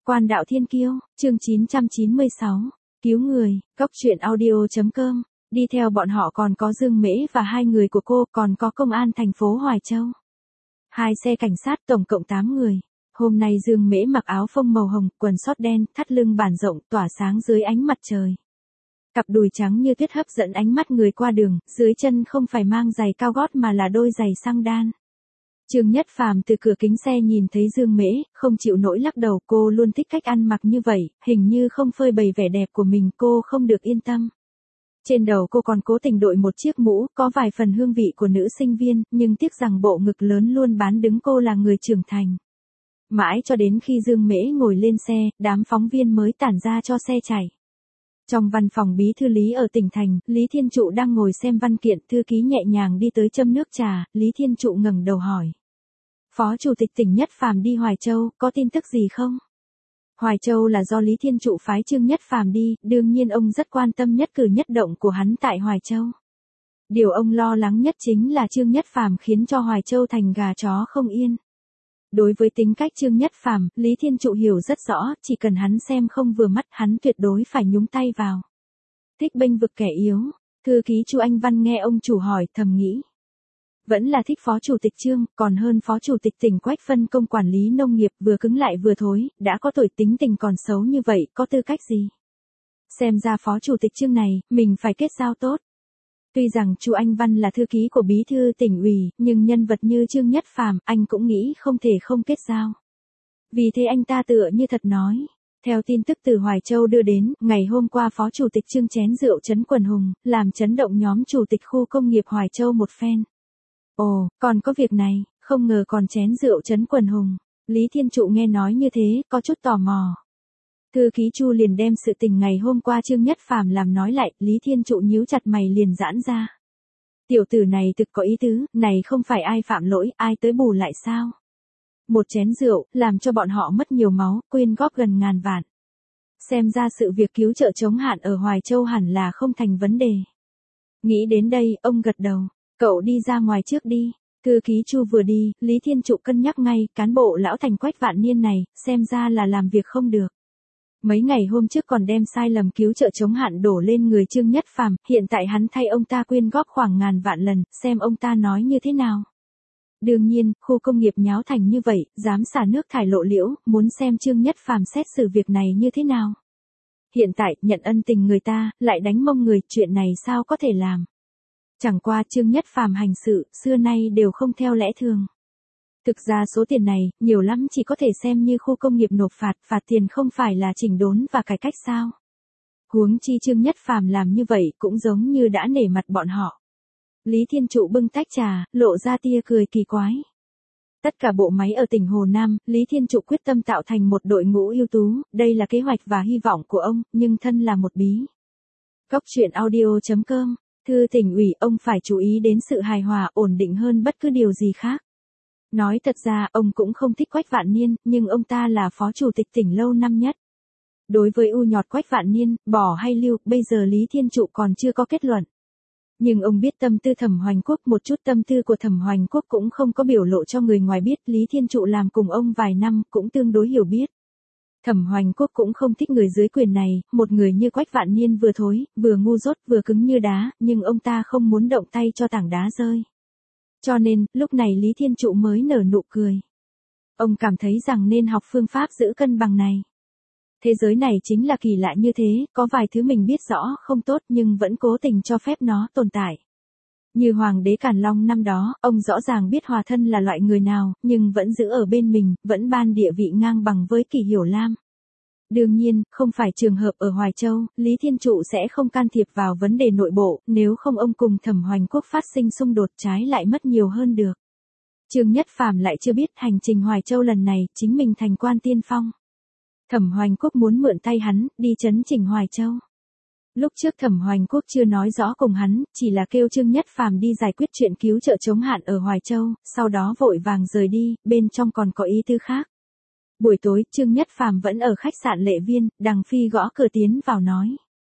Quan đạo thiên kiêu, chương 996, cứu người, Cốc truyện audio.com, đi theo bọn họ còn có Dương Mễ và hai người của cô, còn có công an thành phố Hoài Châu. Hai xe cảnh sát tổng cộng 8 người. Hôm nay Dương Mễ mặc áo phông màu hồng, quần sót đen, thắt lưng bản rộng, tỏa sáng dưới ánh mặt trời. Cặp đùi trắng như tuyết hấp dẫn ánh mắt người qua đường, dưới chân không phải mang giày cao gót mà là đôi giày xăng đan. Trương Nhất Phàm từ cửa kính xe nhìn thấy Dương Mễ, không chịu nổi lắc đầu, cô luôn thích cách ăn mặc như vậy, hình như không phơi bày vẻ đẹp của mình, cô không được yên tâm. Trên đầu cô còn cố tình đội một chiếc mũ, có vài phần hương vị của nữ sinh viên, nhưng tiếc rằng bộ ngực lớn luôn bán đứng cô là người trưởng thành. Mãi cho đến khi Dương Mễ ngồi lên xe, đám phóng viên mới tản ra cho xe chạy. Trong văn phòng bí thư Lý ở tỉnh thành, Lý Thiên Trụ đang ngồi xem văn kiện, thư ký nhẹ nhàng đi tới châm nước trà, Lý Thiên Trụ ngẩng đầu hỏi. Phó Chủ tịch tỉnh Nhất Phàm đi Hoài Châu, có tin tức gì không? Hoài Châu là do Lý Thiên Trụ phái Trương Nhất Phàm đi, đương nhiên ông rất quan tâm nhất cử nhất động của hắn tại Hoài Châu. Điều ông lo lắng nhất chính là Trương Nhất Phàm khiến cho Hoài Châu thành gà chó không yên. Đối với tính cách Trương Nhất Phàm, Lý Thiên Trụ hiểu rất rõ, chỉ cần hắn xem không vừa mắt, hắn tuyệt đối phải nhúng tay vào. Thích bênh vực kẻ yếu, thư ký Chu Anh Văn nghe ông chủ hỏi, thầm nghĩ. Vẫn là thích Phó Chủ tịch Trương, còn hơn Phó Chủ tịch tỉnh Quách phân công quản lý nông nghiệp, vừa cứng lại vừa thối, đã có tuổi tính tình còn xấu như vậy, có tư cách gì? Xem ra Phó Chủ tịch Trương này, mình phải kết giao tốt. Tuy rằng Chu Anh Văn là thư ký của bí thư tỉnh ủy, nhưng nhân vật như Trương Nhất Phàm, anh cũng nghĩ không thể không kết giao. Vì thế anh ta tựa như thật nói. Theo tin tức từ Hoài Châu đưa đến, ngày hôm qua Phó Chủ tịch Trương chén rượu trấn quần hùng, làm chấn động nhóm Chủ tịch khu công nghiệp Hoài Châu một phen. Ồ, còn có việc này, không ngờ còn chén rượu trấn quần hùng. Lý Thiên Trụ nghe nói như thế, có chút tò mò. Thư ký Chu liền đem sự tình ngày hôm qua Trương Nhất Phàm làm nói lại, Lý Thiên Trụ nhíu chặt mày liền giãn ra. Tiểu tử này thực có ý tứ, này không phải ai phạm lỗi, ai tới bù lại sao? Một chén rượu, làm cho bọn họ mất nhiều máu, quyên góp gần ngàn vạn. Xem ra sự việc cứu trợ chống hạn ở Hoài Châu hẳn là không thành vấn đề. Nghĩ đến đây, ông gật đầu, cậu đi ra ngoài trước đi. Thư ký Chu vừa đi, Lý Thiên Trụ cân nhắc ngay, cán bộ lão thành Quách Vạn Niên này, xem ra là làm việc không được. Mấy ngày hôm trước còn đem sai lầm cứu trợ chống hạn đổ lên người Trương Nhất Phàm, hiện tại hắn thay ông ta quyên góp khoảng ngàn vạn lần, xem ông ta nói như thế nào. Đương nhiên, khu công nghiệp nháo thành như vậy, dám xả nước thải lộ liễu, muốn xem Trương Nhất Phàm xét xử việc này như thế nào. Hiện tại, nhận ân tình người ta, lại đánh mông người, chuyện này sao có thể làm. Chẳng qua Trương Nhất Phàm hành sự, xưa nay đều không theo lẽ thường. Thực ra số tiền này, nhiều lắm chỉ có thể xem như khu công nghiệp nộp phạt tiền không phải là chỉnh đốn và cải cách sao. Huống chi Trương Nhất Phàm làm như vậy cũng giống như đã nể mặt bọn họ. Lý Thiên Trụ bưng tách trà, lộ ra tia cười kỳ quái. Tất cả bộ máy ở tỉnh Hồ Nam, Lý Thiên Trụ quyết tâm tạo thành một đội ngũ ưu tú, đây là kế hoạch và hy vọng của ông, nhưng thân là một bí. Cốc truyện audio.com, thư tỉnh ủy, ông phải chú ý đến sự hài hòa, ổn định hơn bất cứ điều gì khác. Nói thật ra, ông cũng không thích Quách Vạn Niên, nhưng ông ta là Phó Chủ tịch tỉnh lâu năm nhất. Đối với u nhọt Quách Vạn Niên, bỏ hay lưu, bây giờ Lý Thiên Trụ còn chưa có kết luận. Nhưng ông biết tâm tư Thẩm Hoành Quốc, một chút tâm tư của Thẩm Hoành Quốc cũng không có biểu lộ cho người ngoài biết, Lý Thiên Trụ làm cùng ông vài năm, cũng tương đối hiểu biết. Thẩm Hoành Quốc cũng không thích người dưới quyền này, một người như Quách Vạn Niên vừa thối, vừa ngu dốt, vừa cứng như đá, nhưng ông ta không muốn động tay cho tảng đá rơi. Cho nên, lúc này Lý Thiên Trụ mới nở nụ cười. Ông cảm thấy rằng nên học phương pháp giữ cân bằng này. Thế giới này chính là kỳ lạ như thế, có vài thứ mình biết rõ không tốt nhưng vẫn cố tình cho phép nó tồn tại. Như Hoàng đế Càn Long năm đó, ông rõ ràng biết Hòa Thân là loại người nào, nhưng vẫn giữ ở bên mình, vẫn ban địa vị ngang bằng với Kỳ Hiểu Lam. Đương nhiên, không phải trường hợp ở Hoài Châu, Lý Thiên Trụ sẽ không can thiệp vào vấn đề nội bộ, nếu không ông cùng Thẩm Hoành Quốc phát sinh xung đột, trái lại mất nhiều hơn được. Trương Nhất Phàm lại chưa biết hành trình Hoài Châu lần này, chính mình thành quan tiên phong. Thẩm Hoành Quốc muốn mượn tay hắn, đi chấn chỉnh Hoài Châu. Lúc trước Thẩm Hoành Quốc chưa nói rõ cùng hắn, chỉ là kêu Trương Nhất Phàm đi giải quyết chuyện cứu trợ chống hạn ở Hoài Châu, sau đó vội vàng rời đi, bên trong còn có ý tư khác. Buổi tối, Trương Nhất Phàm vẫn ở khách sạn Lệ Viên, Đằng Phi gõ cửa tiến vào nói.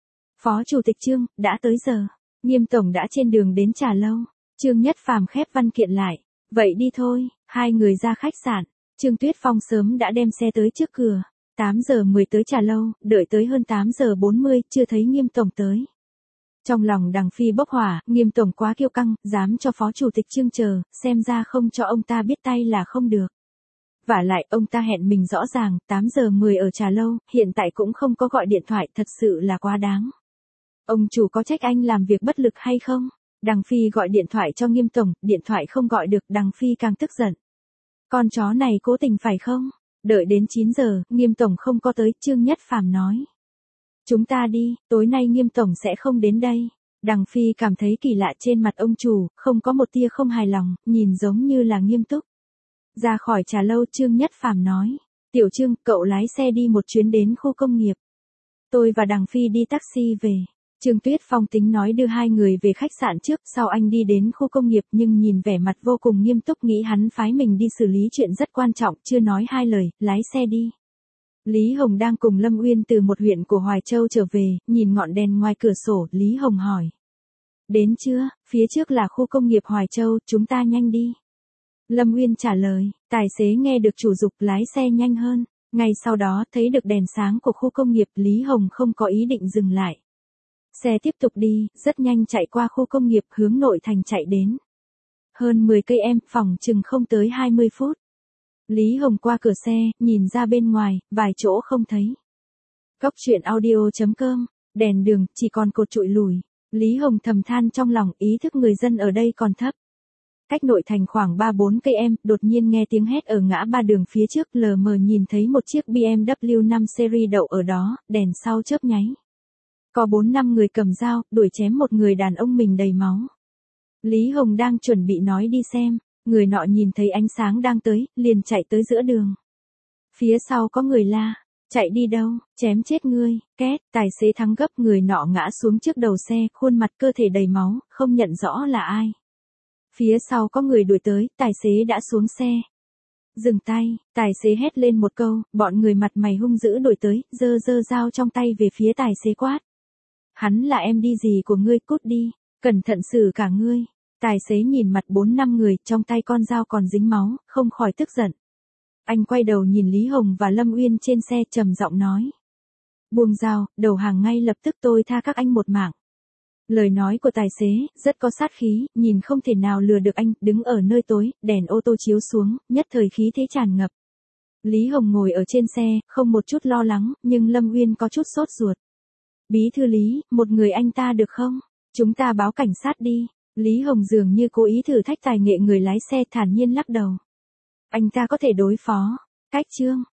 Phó Chủ tịch Trương, đã tới giờ. Nghiêm Tổng đã trên đường đến trà lâu. Trương Nhất Phàm khép văn kiện lại. Vậy đi thôi, hai người ra khách sạn. Trương Tuyết Phong sớm đã đem xe tới trước cửa. 8 giờ 10 tới trà lâu, đợi tới hơn 8 giờ 40, chưa thấy Nghiêm tổng tới. Trong lòng Đằng Phi bốc hỏa, Nghiêm tổng quá kiêu căng, dám cho phó chủ tịch Trương chờ, xem ra không cho ông ta biết tay là không được. Vả lại, ông ta hẹn mình rõ ràng, 8 giờ 10 ở trà lâu, hiện tại cũng không có gọi điện thoại, thật sự là quá đáng. Ông chủ có trách anh làm việc bất lực hay không? Đằng Phi gọi điện thoại cho Nghiêm tổng, điện thoại không gọi được, Đằng Phi càng tức giận. Con chó này cố tình phải không? Đợi đến 9 giờ, Nghiêm tổng không có tới, Trương Nhất Phàm nói. Chúng ta đi, tối nay Nghiêm tổng sẽ không đến đây. Đằng Phi cảm thấy kỳ lạ trên mặt ông chủ, không có một tia không hài lòng, nhìn giống như là nghiêm túc. Ra khỏi trà lâu, Trương Nhất Phàm nói. Tiểu Trương, cậu lái xe đi một chuyến đến khu công nghiệp. Tôi và Đằng Phi đi taxi về. Trương Tuyết Phong tính nói đưa hai người về khách sạn trước, sau anh đi đến khu công nghiệp, nhưng nhìn vẻ mặt vô cùng nghiêm túc, nghĩ hắn phái mình đi xử lý chuyện rất quan trọng, chưa nói hai lời, lái xe đi. Lý Hồng đang cùng Lâm Uyên từ một huyện của Hoài Châu trở về, nhìn ngọn đèn ngoài cửa sổ, Lý Hồng hỏi. Đến chưa, phía trước là khu công nghiệp Hoài Châu, chúng ta nhanh đi. Lâm Uyên trả lời, tài xế nghe được chủ giục lái xe nhanh hơn. Ngay sau đó, thấy được đèn sáng của khu công nghiệp, Lý Hồng không có ý định dừng lại. Xe tiếp tục đi, rất nhanh chạy qua khu công nghiệp, hướng nội thành chạy đến. Hơn 10 cây em, phòng chừng không tới 20 phút. Lý Hồng qua cửa xe, nhìn ra bên ngoài, vài chỗ không thấy. Góc truyện audio.com, đèn đường, chỉ còn cột trụi lùi. Lý Hồng thầm than trong lòng, ý thức người dân ở đây còn thấp. Cách nội thành khoảng 3-4 cây em, đột nhiên nghe tiếng hét ở ngã ba đường phía trước, lờ mờ nhìn thấy một chiếc BMW 5 series đậu ở đó, đèn sau chớp nháy. Có 4-5 người cầm dao, đuổi chém một người đàn ông mình đầy máu. Lý Hồng đang chuẩn bị nói đi xem, người nọ nhìn thấy ánh sáng đang tới, liền chạy tới giữa đường. Phía sau có người la, chạy đi đâu, chém chết ngươi, két, tài xế thắng gấp, người nọ ngã xuống trước đầu xe, khuôn mặt cơ thể đầy máu, không nhận rõ là ai. Phía sau có người đuổi tới, tài xế đã xuống xe. Dừng tay, tài xế hét lên một câu, bọn người mặt mày hung dữ đuổi tới, giơ dao trong tay về phía tài xế quát. Hắn là em đi gì của ngươi, cút đi, cẩn thận xử cả ngươi. Tài xế nhìn mặt 4-5 người, trong tay con dao còn dính máu, không khỏi tức giận. Anh quay đầu nhìn Lý Hồng và Lâm Uyên trên xe, trầm giọng nói. Buông dao, đầu hàng ngay lập tức, tôi tha các anh một mạng. Lời nói của tài xế, rất có sát khí, nhìn không thể nào lừa được anh, đứng ở nơi tối, đèn ô tô chiếu xuống, nhất thời khí thế tràn ngập. Lý Hồng ngồi ở trên xe, không một chút lo lắng, nhưng Lâm Uyên có chút sốt ruột. Bí thư Lý, một người anh ta được không? Chúng ta báo cảnh sát đi. Lý Hồng dường như cố ý thử thách tài nghệ người lái xe, thản nhiên lắc đầu. Anh ta có thể đối phó. Cách Trương,